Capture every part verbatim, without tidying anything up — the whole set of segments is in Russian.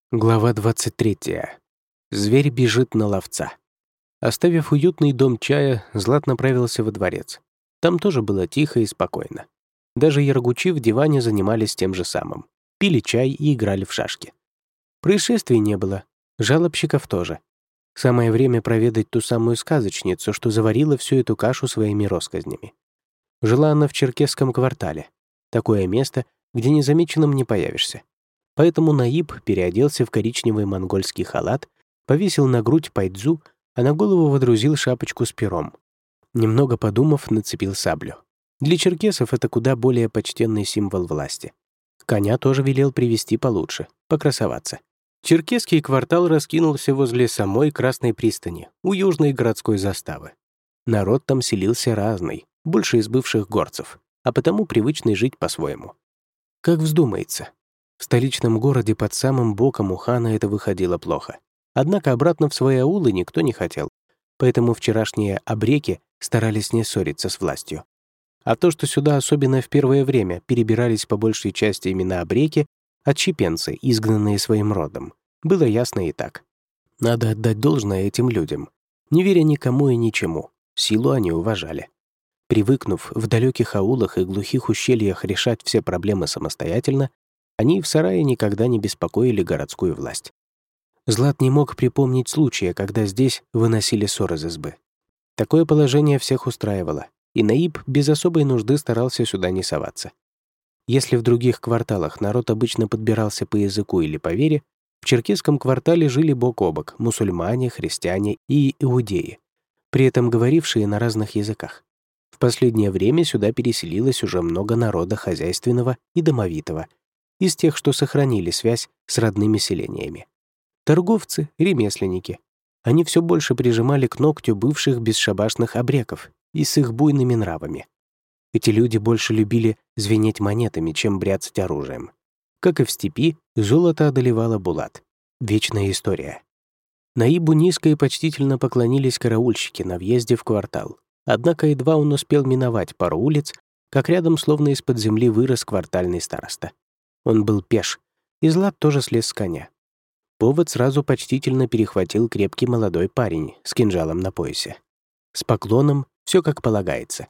Глава двадцать третья. Зверь бежит на ловца. Оставив уютный дом чая, Злат направился во дворец. Там тоже было тихо и спокойно. Даже яргучи в диване занимались тем же самым. Пили чай и играли в шашки. Происшествий не было, жалобщиков тоже. Самое время проведать ту самую сказочницу, что заварила всю эту кашу своими россказнями. Жила она в черкесском квартале. Такое место, где незамеченным не появишься. Поэтому Наиб переоделся в коричневый монгольский халат, повесил на грудь пайдзу, а на голову водрузил шапочку с пером. Немного подумав, нацепил саблю. Для черкесов это куда более почтенный символ власти. Коня тоже велел привести получше, покрасоваться. Черкесский квартал раскинулся возле самой Красной пристани, у южной городской заставы. Народ там селился разный, больше из бывших горцев, а потому привычный жить по-своему. Как вздумается. В столичном городе под самым боком у хана это выходило плохо. Однако обратно в свои аулы никто не хотел, поэтому вчерашние абреки старались не ссориться с властью. А то, что сюда особенно в первое время перебирались по большей части именно абреки, отщепенцы, изгнанные своим родом, было ясно и так. Надо отдать должное этим людям. Не веря никому и ничему, силу они уважали. Привыкнув в далеких аулах и глухих ущельях решать все проблемы самостоятельно, они в сарае никогда не беспокоили городскую власть. Злат не мог припомнить случая, когда здесь выносили ссор из избы. Такое положение всех устраивало, и Наиб без особой нужды старался сюда не соваться. Если в других кварталах народ обычно подбирался по языку или по вере, в черкесском квартале жили бок о бок мусульмане, христиане и иудеи, при этом говорившие на разных языках. В последнее время сюда переселилось уже много народа хозяйственного и домовитого, из тех, что сохранили связь с родными селениями. Торговцы, ремесленники. Они все больше прижимали к ногтю бывших бесшабашных абреков и с их буйными нравами. Эти люди больше любили звенеть монетами, чем бряцать оружием. Как и в степи, золото одолевало булат. Вечная история. Наибу низко и почтительно поклонились караульщики на въезде в квартал. Однако едва он успел миновать пару улиц, как рядом словно из-под земли вырос квартальный староста. Он был пеш, и Злат тоже слез с коня. Повод сразу почтительно перехватил крепкий молодой парень с кинжалом на поясе. С поклоном, все как полагается.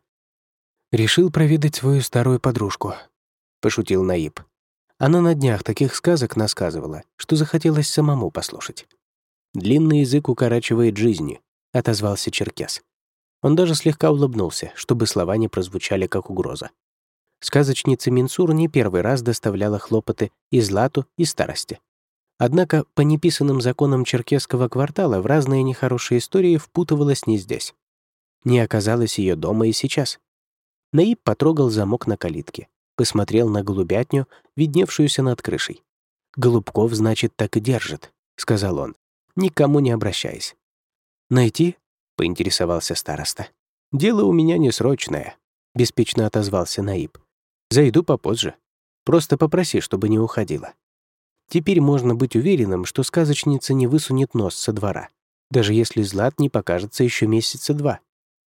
«Решил проведать свою старую подружку», — пошутил Наиб. Она на днях таких сказок насказывала, что захотелось самому послушать. «Длинный язык укорачивает жизни», — отозвался черкес. Он даже слегка улыбнулся, чтобы слова не прозвучали как угроза. Сказочница Минсур не первый раз доставляла хлопоты и Злату, и старости. Однако по неписанным законам черкесского квартала в разные нехорошие истории впутывалась не здесь. Не оказалось ее дома и сейчас. Наиб потрогал замок на калитке, посмотрел на голубятню, видневшуюся над крышей. «Голубков, значит, так и держит», — сказал он, никому не обращаясь. «Найти?» — поинтересовался староста. «Дело у меня не срочное», — беспечно отозвался Наиб. «Зайду попозже. Просто попроси, чтобы не уходила». Теперь можно быть уверенным, что сказочница не высунет нос со двора, даже если Злат не покажется еще месяца два.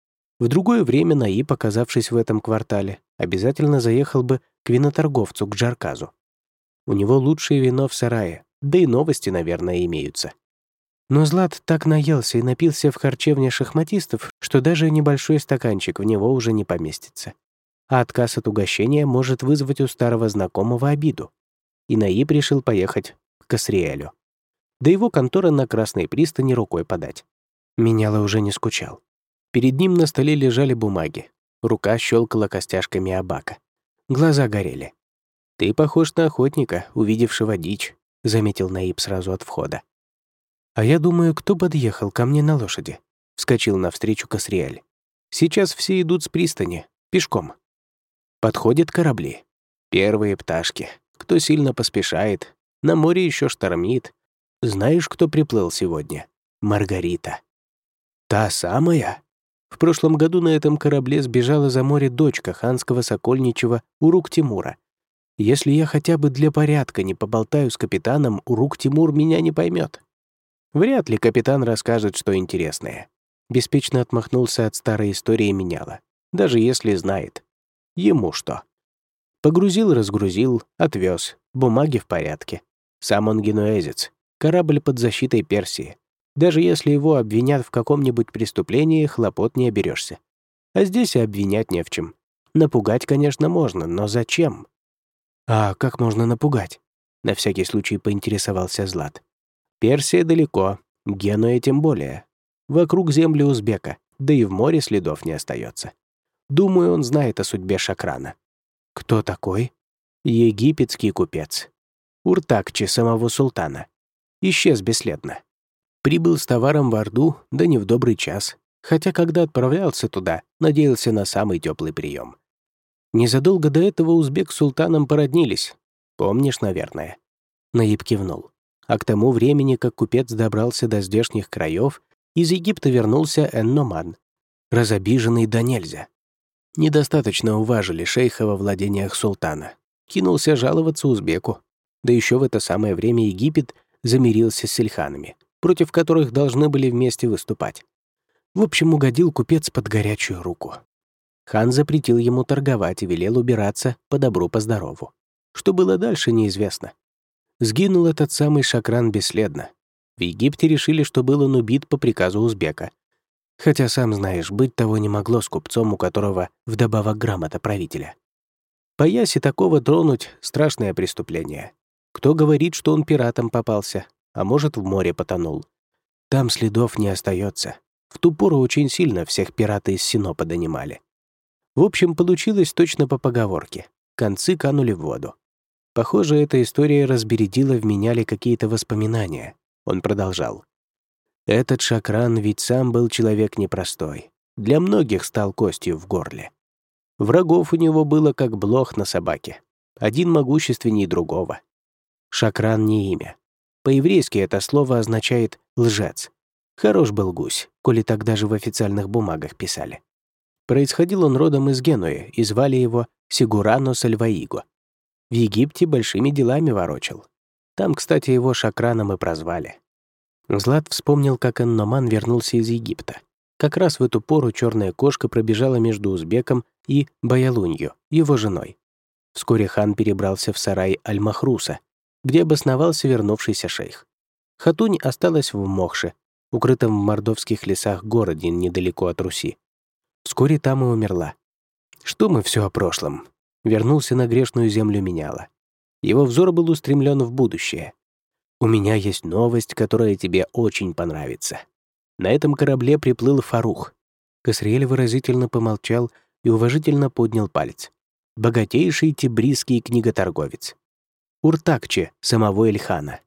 В другое время Наиб, оказавшись в этом квартале, обязательно заехал бы к виноторговцу, к Джарказу. У него лучшее вино в сарае, да и новости, наверное, имеются. Но Злат так наелся и напился в харчевне шахматистов, что даже небольшой стаканчик в него уже не поместится. А отказ от угощения может вызвать у старого знакомого обиду. И Наиб решил поехать к Касриэлю. До его конторы на Красной пристани рукой подать. Меняла уже не скучал. Перед ним на столе лежали бумаги. Рука щелкала костяшками абака. Глаза горели. «Ты похож на охотника, увидевшего дичь», — заметил Наиб сразу от входа. «А я думаю, кто подъехал ко мне на лошади?» — вскочил навстречу Касриэль. «Сейчас все идут с пристани, пешком. Подходят корабли. Первые пташки. Кто сильно поспешает. На море еще штормит. Знаешь, кто приплыл сегодня? Маргарита». «Та самая?» В прошлом году на этом корабле сбежала за море дочка ханского сокольничего Урук-Тимура. Если я хотя бы для порядка не поболтаю с капитаном, Урук-Тимур меня не поймет. Вряд ли капитан расскажет, что интересное. Беспечно отмахнулся от старой истории меняла. Даже если знает. Ему что? Погрузил, разгрузил, отвез. Бумаги в порядке. Сам он генуэзец. Корабль под защитой Персии. Даже если его обвинят в каком-нибудь преступлении, хлопот не оберешься. А здесь и обвинять не в чем. Напугать, конечно, можно, но зачем? А как можно напугать? На всякий случай поинтересовался Злат. Персия далеко, Генуя тем более. Вокруг земли узбека, да и в море следов не остается. Думаю, он знает о судьбе Шакрана. Кто такой? Египетский купец. Уртакчи самого султана. Исчез бесследно. Прибыл с товаром в Орду, да не в добрый час. Хотя, когда отправлялся туда, надеялся на самый теплый прием. Незадолго до этого узбек с султаном породнились. Помнишь, наверное? Наиб кивнул. А к тому времени, как купец добрался до здешних краев, из Египта вернулся Эн-Номан, разобиженный до нельзя. Недостаточно уважили шейха во владениях султана. Кинулся жаловаться узбеку. Да еще в это самое время Египет замирился с сельханами, против которых должны были вместе выступать. В общем, угодил купец под горячую руку. Хан запретил ему торговать и велел убираться по добру, по здорову. Что было дальше, неизвестно. Сгинул этот самый Шакран бесследно. В Египте решили, что был он убит по приказу узбека. Хотя, сам знаешь, быть того не могло с купцом, у которого вдобавок грамота правителя. По Ясе такого тронуть — страшное преступление. Кто говорит, что он пиратом попался, а может, в море потонул. Там следов не остается. В ту пору очень сильно всех пираты из Синопа донимали. В общем, получилось точно по поговорке. Концы канули в воду. Похоже, эта история разбередила в меняли какие-то воспоминания. Он продолжал. Этот Шакран ведь сам был человек непростой. Для многих стал костью в горле. Врагов у него было как блох на собаке. Один могущественней другого. Шакран не имя. По-еврейски это слово означает «лжец». Хорош был гусь, коли так даже в официальных бумагах писали. Происходил он родом из Генуи, и звали его Сигурано Сальваиго. В Египте большими делами ворочал. Там, кстати, его Шакраном и прозвали. Злат вспомнил, как Эн-Номан вернулся из Египта. Как раз в эту пору черная кошка пробежала между узбеком и Баялунью, его женой. Вскоре хан перебрался в сарай Аль-Махруса, где обосновался вернувшийся шейх. Хатунь осталась в Мохше, укрытом в мордовских лесах городе недалеко от Руси. Вскоре там и умерла. Что мы все о прошлом? Вернулся на грешную землю меняла. Его взор был устремлен в будущее. У меня есть новость, которая тебе очень понравится. На этом корабле приплыл Фарух. Касриэль выразительно помолчал и уважительно поднял палец. Богатейший тибрисский книготорговец. Уртакчи самого Эльхана.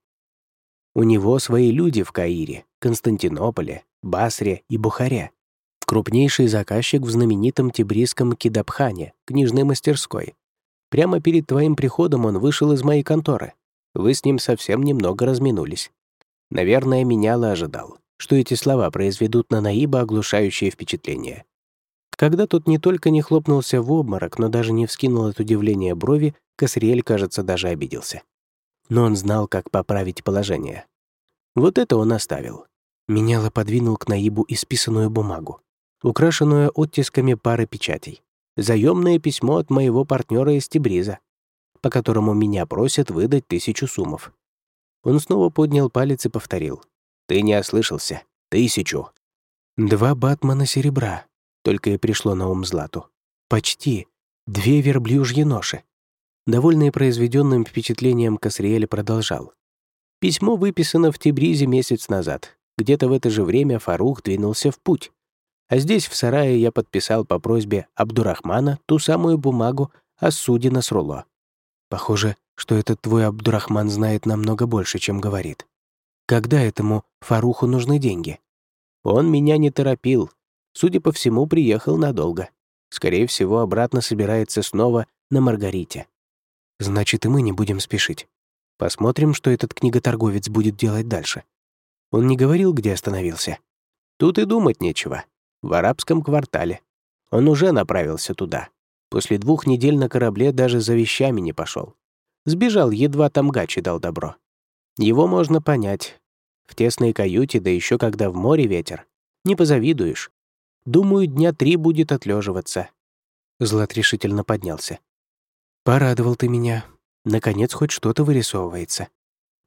У него свои люди в Каире, Константинополе, Басре и Бухаре. Крупнейший заказчик в знаменитом тибрисском Кидабхане, книжной мастерской. Прямо перед твоим приходом он вышел из моей конторы. Вы с ним совсем немного разминулись. Наверное, меняло ожидал, что эти слова произведут на Наиба оглушающее впечатление. Когда тот не только не хлопнулся в обморок, но даже не вскинул от удивления брови, Касриэль, кажется, даже обиделся. Но он знал, как поправить положение. Вот это он оставил. Меняло подвинул к Наибу исписанную бумагу, украшенную оттисками пары печатей. Заёмное письмо от моего партнера из Тибриза, по которому меня просят выдать тысячу сумов. Он снова поднял палец и повторил. «Ты не ослышался. Тысячу». Два батмана серебра. Только и пришло на ум Злату. Почти. Две верблюжьи ноши. Довольный произведенным впечатлением, Касриэль продолжал. Письмо выписано в Тибризе месяц назад. Где-то в это же время Фарух двинулся в путь. А здесь, в сарае, я подписал по просьбе Абдурахмана ту самую бумагу о суде Насрулло. Похоже, что этот твой Абдурахман знает намного больше, чем говорит. Когда этому Фаруху нужны деньги? Он меня не торопил. Судя по всему, приехал надолго. Скорее всего, обратно собирается снова на Маргарите. Значит, и мы не будем спешить. Посмотрим, что этот книготорговец будет делать дальше. Он не говорил, где остановился. Тут и думать нечего. В арабском квартале. Он уже направился туда. После двух недель на корабле даже за вещами не пошел. Сбежал, едва Тамгачи дал добро. Его можно понять. В тесной каюте, да еще когда в море ветер. Не позавидуешь. Думаю, дня три будет отлеживаться. Злат решительно поднялся. Порадовал ты меня. Наконец, хоть что-то вырисовывается.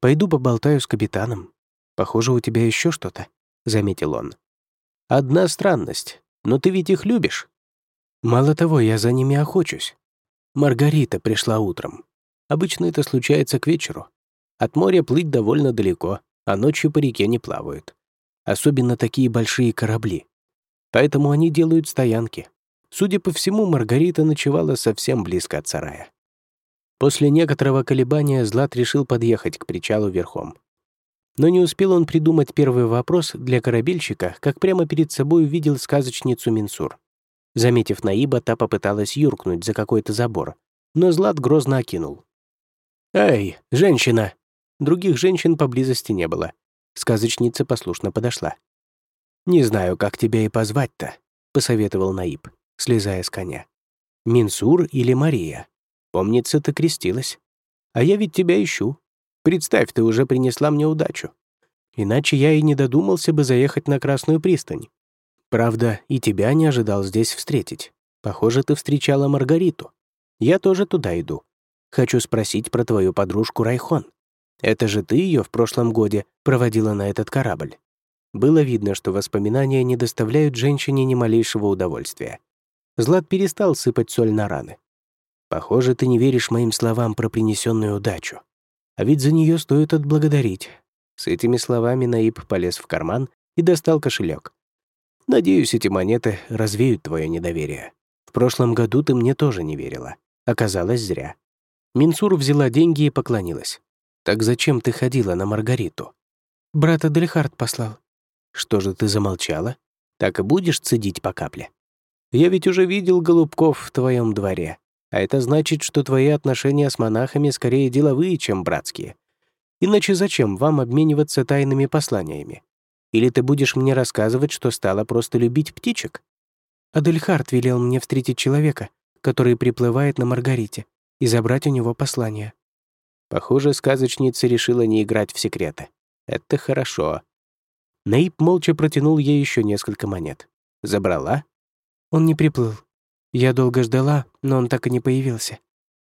Пойду поболтаю с капитаном. Похоже, у тебя еще что-то», — заметил он. «Одна странность. Но ты ведь их любишь?» «Мало того, я за ними охочусь. Маргарита пришла утром. Обычно это случается к вечеру. От моря плыть довольно далеко, а ночью по реке не плавают. Особенно такие большие корабли. Поэтому они делают стоянки. Судя по всему, Маргарита ночевала совсем близко от сарая». После некоторого колебания Злат решил подъехать к причалу верхом. Но не успел он придумать первый вопрос для корабельщика, как прямо перед собой увидел сказочницу Минсур. Заметив Наиба, та попыталась юркнуть за какой-то забор, но Злат грозно окинул. «Эй, женщина!» Других женщин поблизости не было. Сказочница послушно подошла. «Не знаю, как тебя и позвать-то», — посоветовал Наиб, слезая с коня. «Минсур или Мария? Помнится, ты крестилась. А я ведь тебя ищу. Представь, ты уже принесла мне удачу. Иначе я и не додумался бы заехать на Красную пристань. Правда, и тебя не ожидал здесь встретить. Похоже, ты встречала Маргариту. Я тоже туда иду. Хочу спросить про твою подружку Райхон. Это же ты ее в прошлом годе проводила на этот корабль». Было видно, что воспоминания не доставляют женщине ни малейшего удовольствия. Злат перестал сыпать соль на раны. «Похоже, ты не веришь моим словам про принесенную удачу. А ведь за нее стоит отблагодарить». С этими словами Наиб полез в карман и достал кошелек. «Надеюсь, эти монеты развеют твое недоверие. В прошлом году ты мне тоже не верила. Оказалось, зря». Минсур взяла деньги и поклонилась. «Так зачем ты ходила на Маргариту?» «Брат Адельхард послал». «Что же ты замолчала? Так и будешь цедить по капле? Я ведь уже видел голубков в твоем дворе. А это значит, что твои отношения с монахами скорее деловые, чем братские. Иначе зачем вам обмениваться тайными посланиями? Или ты будешь мне рассказывать, что стала просто любить птичек?» «Адельхард велел мне встретить человека, который приплывает на Маргарите, и забрать у него послание». Похоже, сказочница решила не играть в секреты. Это хорошо. Наиб молча протянул ей еще несколько монет. Забрала? Он не приплыл. Я долго ждала, но он так и не появился.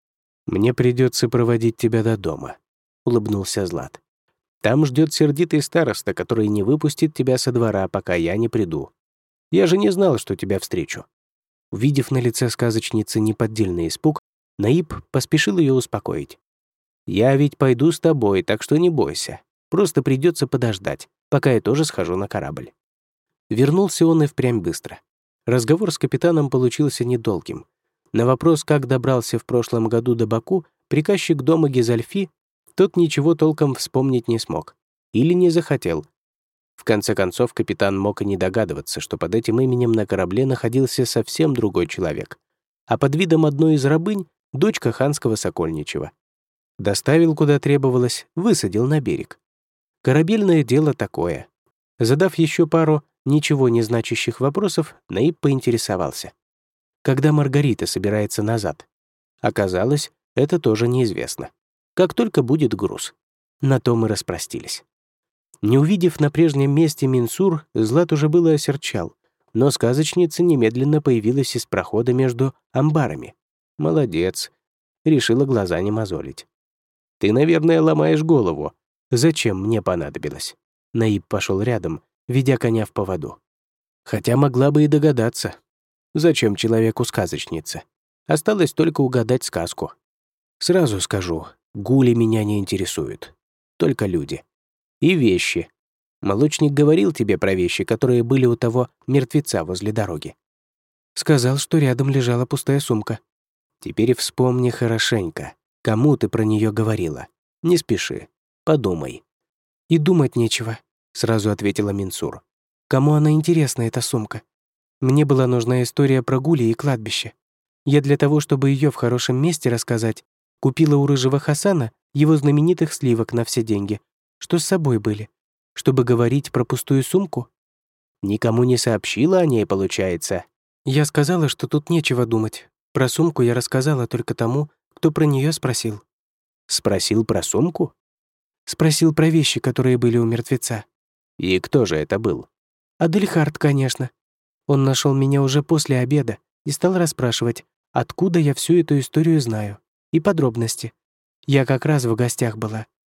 «Мне придется проводить тебя до дома», — улыбнулся Злат. «Там ждет сердитый староста, который не выпустит тебя со двора, пока я не приду. Я же не знал, что тебя встречу». Увидев на лице сказочницы неподдельный испуг, Наиб поспешил ее успокоить. «Я ведь пойду с тобой, так что не бойся. Просто придется подождать, пока я тоже схожу на корабль». Вернулся он и впрямь быстро. Разговор с капитаном получился недолгим. На вопрос, как добрался в прошлом году до Баку, приказчик дома Гизальфи, тот ничего толком вспомнить не смог. Или не захотел. В конце концов, капитан мог и не догадываться, что под этим именем на корабле находился совсем другой человек. А под видом одной из рабынь — дочка ханского сокольничего. Доставил, куда требовалось, высадил на берег. Корабельное дело такое. Задав еще пару ничего не значащих вопросов, Наиб поинтересовался. Когда Маргарита собирается назад? Оказалось, это тоже неизвестно. Как только будет груз. На то мы распростились. Не увидев на прежнем месте Минсур, Злат уже было осерчал, но сказочница немедленно появилась из прохода между амбарами. Молодец. Решила глаза не мозолить. «Ты, наверное, ломаешь голову. Зачем мне понадобилось?» Наиб пошел рядом, ведя коня в поводу. Хотя могла бы и догадаться. Зачем человеку сказочница? Осталось только угадать сказку. Сразу скажу, гули меня не интересуют. Только люди. И вещи. Молочник говорил тебе про вещи, которые были у того мертвеца возле дороги. Сказал, что рядом лежала пустая сумка. Теперь вспомни хорошенько, кому ты про нее говорила. Не спеши, подумай. И думать нечего, сразу ответила Минсур. Кому она интересна, эта сумка? Мне была нужна история про гули и кладбище. Я для того, чтобы ее в хорошем месте рассказать, купила у рыжего Хасана его знаменитых сливок на все деньги, что с собой были, чтобы говорить про пустую сумку. Никому не сообщила о ней, получается. Я сказала, что тут нечего думать. Про сумку я рассказала только тому, кто про нее спросил. Спросил про сумку? Спросил про вещи, которые были у мертвеца. И кто же это был? Адельхард, конечно. Он нашел меня уже после обеда и стал расспрашивать, откуда я всю эту историю знаю, и подробности. Я как раз в гостях была.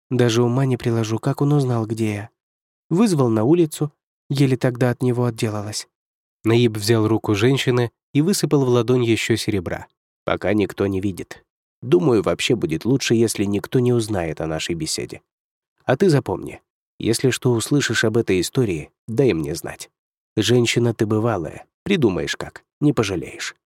Даже ума не приложу, как он узнал, где я. Вызвал на улицу, еле тогда от него отделалась». Наиб взял руку женщины и высыпал в ладонь еще серебра. «Пока никто не видит. Думаю, вообще будет лучше, если никто не узнает о нашей беседе. А ты запомни, если что услышишь об этой истории, дай мне знать. Женщина ты бывалая, придумаешь как, не пожалеешь».